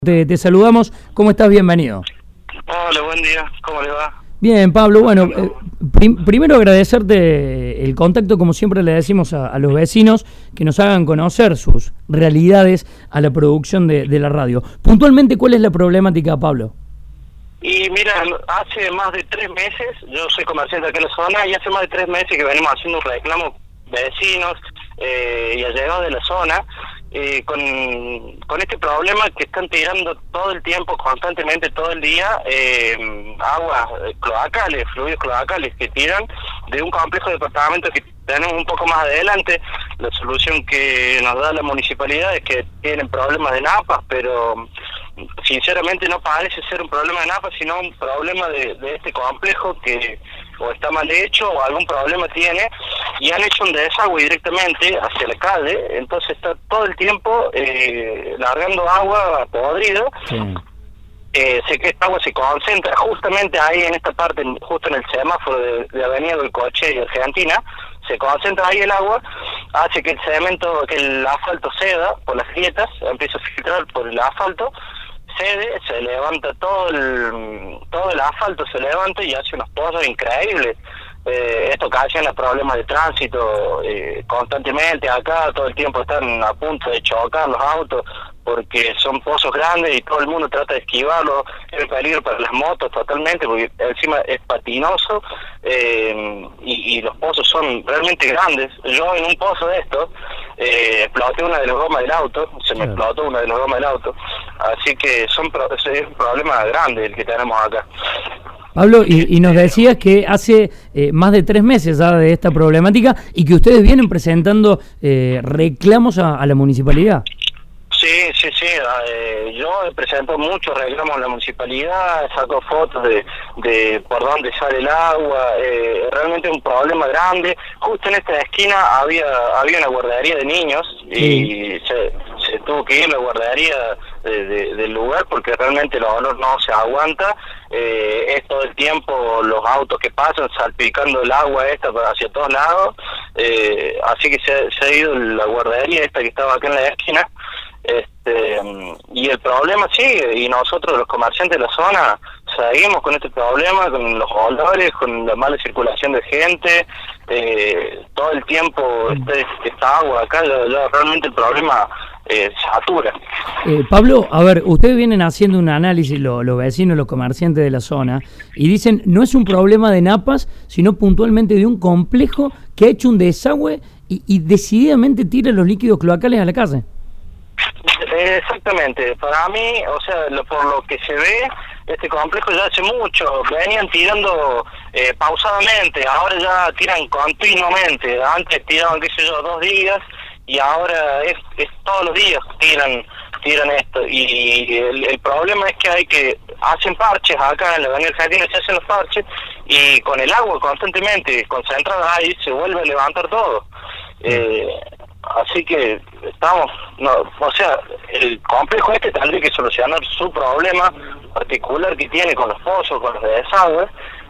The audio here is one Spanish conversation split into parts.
Te saludamos, ¿cómo estás? Bienvenido. Hola, buen día, ¿cómo le va? Bien, Pablo, bueno, primero agradecerte el contacto, como siempre le decimos a los vecinos, que nos hagan conocer sus realidades a la producción de la radio. Puntualmente, ¿cuál es la problemática, Pablo? Y mira, hace más de 3 meses, yo soy comerciante aquí en la zona, y hace más de 3 meses que venimos haciendo un reclamo vecinos y allegados de la zona, con este problema que están tirando todo el tiempo, constantemente, todo el día, aguas cloacales, fluidos cloacales que tiran de un complejo de departamentos que tenemos un poco más adelante. La solución que nos da la municipalidad es que tienen problemas de napas, pero sinceramente no parece ser un problema de napas, sino un problema de este complejo que o está mal hecho o algún problema tiene, y han hecho un desagüe directamente hacia la calle. Entonces está todo el tiempo largando agua podrida. Sí. Esta agua se concentra justamente ahí en esta parte, justo en el semáforo de Avenida del Coche y Argentina. Se concentra ahí el agua, hace que el asfalto ceda por las grietas, empieza a filtrar por el asfalto, cede, se levanta todo el asfalto, se levanta y hace unos pozos increíbles. Esto ocasiona problemas de tránsito constantemente. Acá todo el tiempo están a punto de chocar los autos porque son pozos grandes y todo el mundo trata de esquivarlo. Es un peligro para las motos totalmente, porque encima es patinoso, y los pozos son realmente grandes. Yo en un pozo de estos exploté una de las gomas del auto, me explotó una de las gomas del auto, así que es un problema grande el que tenemos acá. Pablo, y nos decías que hace más de 3 meses ya de esta problemática y que ustedes vienen presentando reclamos a la municipalidad. Sí. Yo presento muchos reclamos a la municipalidad, saco fotos de por dónde sale el agua. Realmente es un problema grande. Justo en esta esquina había una guardería de niños, y se tuvo que ir la guardería del lugar porque realmente el olor no se aguanta. Es todo el tiempo los autos que pasan salpicando el agua esta hacia todos lados. Así que se ha ido la guardería esta que estaba acá en la esquina. Y el problema sigue, y nosotros los comerciantes de la zona seguimos con este problema, con los olores, con la mala circulación de gente. Todo el tiempo esta agua acá, ya realmente el problema satura. Pablo, a ver, ustedes vienen haciendo un análisis, los vecinos, los comerciantes de la zona, y dicen, no es un problema de napas, sino puntualmente de un complejo que ha hecho un desagüe y decididamente tira los líquidos cloacales a la calle. Exactamente, para mí, o sea, por lo que se ve, este complejo ya hace mucho, venían tirando pausadamente, ahora ya tiran continuamente. Antes tiraban, qué sé yo, 2 días, y ahora es todos los días tiran esto. Y el problema es que hacen parches acá en la Avenida Argentina, se hacen los parches, y con el agua constantemente concentrada ahí se vuelve a levantar todo. Así que el complejo tendría que solucionar su problema particular que tiene con los pozos, con los desagües,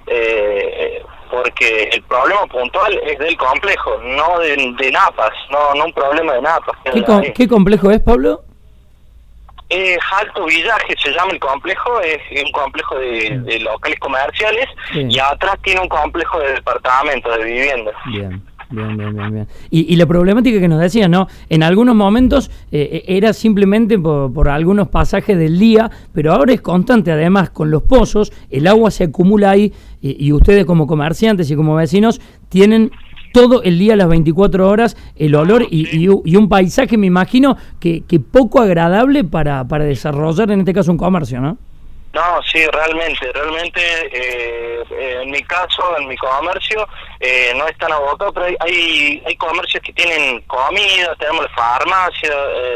porque el problema puntual es del complejo, no de napas, no un problema de napas. ¿Qué complejo es, Pablo? Alto Villaje se llama el complejo, es un complejo de locales comerciales, y atrás tiene un complejo de departamentos, de viviendas. Bien. Y la problemática que nos decías, ¿no? En algunos momentos era simplemente por algunos pasajes del día, pero ahora es constante. Además, con los pozos, el agua se acumula ahí, y ustedes como comerciantes y como vecinos tienen todo el día, las 24 horas, el olor y un paisaje, me imagino, que poco agradable para desarrollar, en este caso, un comercio, ¿no? No, sí, realmente, en mi caso, en mi comercio, no es tan abocado, pero hay comercios que tienen comida, tenemos la farmacia,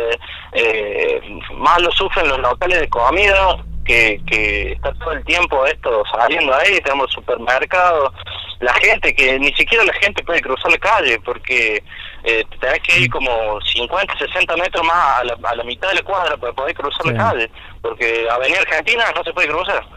más lo sufren los locales de comida, que está todo el tiempo esto saliendo ahí. Tenemos supermercados, la gente, que ni siquiera la gente puede cruzar la calle, porque tenés que ir como 50, 60 metros más a la mitad de la cuadra para poder cruzar la calle, porque Avenida Argentina no se puede cruzar.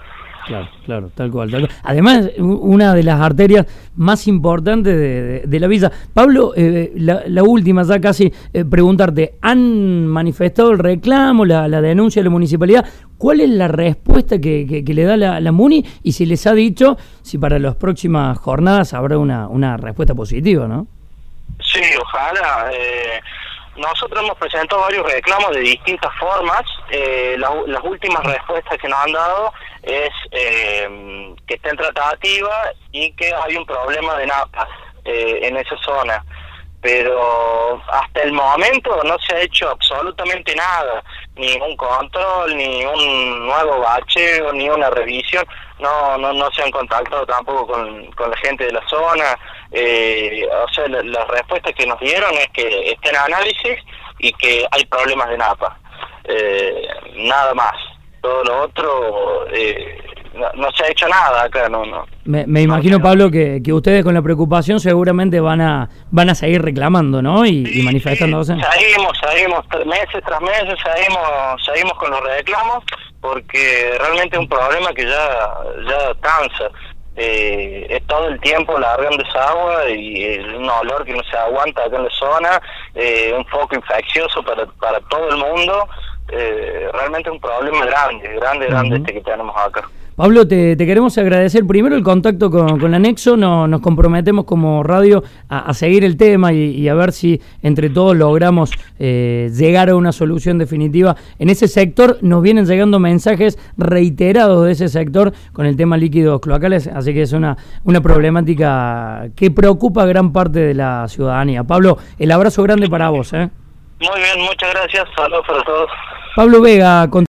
Claro, claro, tal cual, tal cual. Además, una de las arterias más importantes de la villa. Pablo, la última, ya casi, preguntarte, ¿han manifestado el reclamo, la denuncia de la municipalidad? ¿Cuál es la respuesta que le da la MUNI? Y si les ha dicho si para las próximas jornadas habrá una respuesta positiva, ¿no? Sí, ojalá. Nosotros hemos presentado varios reclamos de distintas formas. Las últimas respuestas que nos han dado es que está en tratativa y que hay un problema de napas en esa zona. Pero hasta el momento no se ha hecho absolutamente nada, ni un control, ni un nuevo bacheo, ni una revisión. No se han contactado tampoco con la gente de la zona. O sea, la respuesta que nos dieron es que está en análisis y que hay problemas de napa. Nada más. Todo lo otro no se ha hecho nada acá, no. Me imagino, Pablo, que ustedes con la preocupación seguramente van a seguir reclamando, ¿no? Y manifestándose. Seguimos meses tras meses, seguimos con los reclamos, porque realmente es un problema que ya cansa. Es todo el tiempo largando esa agua y un olor que no se aguanta acá en la zona, un foco infeccioso para todo el mundo. Realmente es un problema grande este que tenemos acá. Pablo, te queremos agradecer primero el contacto con el Anexo. Nos comprometemos como radio a seguir el tema y a ver si entre todos logramos llegar a una solución definitiva. En ese sector nos vienen llegando mensajes reiterados de ese sector con el tema líquidos cloacales, así que es una problemática que preocupa a gran parte de la ciudadanía. Pablo, el abrazo grande para vos. Muy bien, muchas gracias. Saludos para todos. Pablo Vega,